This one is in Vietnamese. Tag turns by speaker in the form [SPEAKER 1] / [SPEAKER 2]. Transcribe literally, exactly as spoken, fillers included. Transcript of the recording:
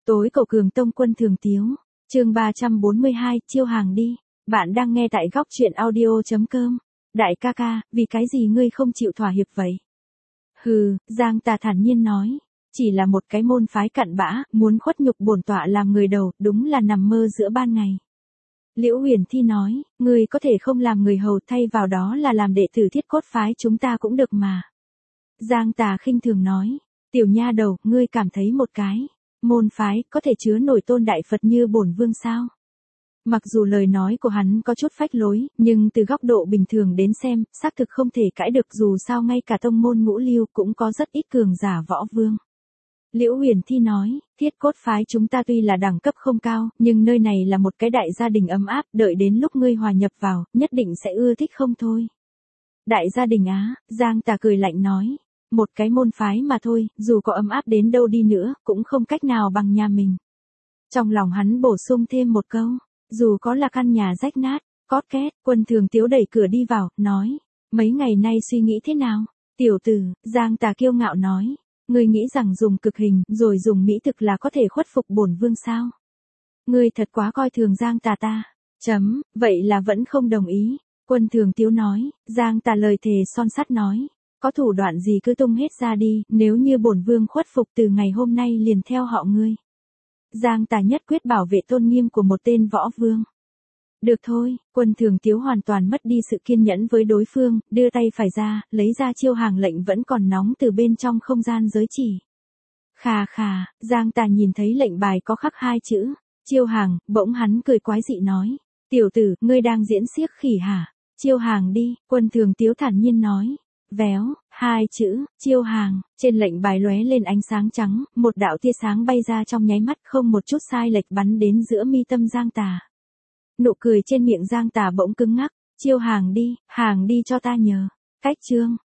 [SPEAKER 1] Tối cầu cường tông quân thường tiếu. Chương ba trăm bốn mươi hai, chiêu hàng đi. Bạn đang nghe tại góc truyện audio chấm com. Đại ca ca, vì cái gì ngươi không chịu thỏa hiệp vậy? Hừ, Giang Tà thản nhiên nói. Chỉ là một cái môn phái cặn bã, muốn khuất nhục bổn tọa làm người đầu, đúng là nằm mơ giữa ban ngày. Liễu Huyền Thi nói, ngươi có thể không làm người hầu, thay vào đó là làm đệ tử Thiết Cốt phái chúng ta cũng được mà. Giang Tà khinh thường nói, tiểu nha đầu, ngươi cảm thấy một cái môn phái có thể chứa nổi tôn đại Phật như bổn vương sao? Mặc dù lời nói của hắn có chút phách lối, nhưng từ góc độ bình thường đến xem, xác thực không thể cãi được, dù sao ngay cả tông môn ngũ lưu cũng có rất ít cường giả võ vương. Liễu Huyền Thi nói, Thiết Cốt phái chúng ta tuy là đẳng cấp không cao, nhưng nơi này là một cái đại gia đình ấm áp, đợi đến lúc ngươi hòa nhập vào, nhất định sẽ ưa thích không thôi. Đại gia đình á, Giang Tà cười lạnh nói, một cái môn phái mà thôi, dù có ấm áp đến đâu đi nữa, cũng không cách nào bằng nhà mình. Trong lòng hắn bổ sung thêm một câu, dù có là căn nhà rách nát, cót két, Quân Thường Tiếu đẩy cửa đi vào, nói, mấy ngày nay suy nghĩ thế nào? Tiểu tử, Giang Tà kiêu ngạo nói, ngươi nghĩ rằng dùng cực hình, rồi dùng mỹ thực là có thể khuất phục bổn vương sao? Ngươi thật quá coi thường Giang Tà ta. Chấm, vậy là vẫn không đồng ý. Quân Thường Tiếu nói, Giang Tà lời thề son sắt nói, có thủ đoạn gì cứ tung hết ra đi, nếu như bổn vương khuất phục từ ngày hôm nay liền theo họ ngươi. Giang Tà nhất quyết bảo vệ tôn nghiêm của một tên võ vương. Được thôi, Quân Thường Tiếu hoàn toàn mất đi sự kiên nhẫn với đối phương, đưa tay phải ra, lấy ra chiêu hàng lệnh vẫn còn nóng từ bên trong không gian giới chỉ. Khà khà, Giang Tà nhìn thấy lệnh bài có khắc hai chữ, chiêu hàng, bỗng hắn cười quái dị nói, tiểu tử, ngươi đang diễn xiếc khỉ hả? Chiêu hàng đi, Quân Thường Tiếu thản nhiên nói. Véo, hai chữ, chiêu hàng, trên lệnh bài lóe lên ánh sáng trắng, một đạo tia sáng bay ra trong nháy mắt, không một chút sai lệch bắn đến giữa mi tâm Giang Tà. Nụ cười trên miệng Giang Tà bỗng cứng ngắc, chiêu hàng đi, hàng đi cho ta nhờ. Cách chương.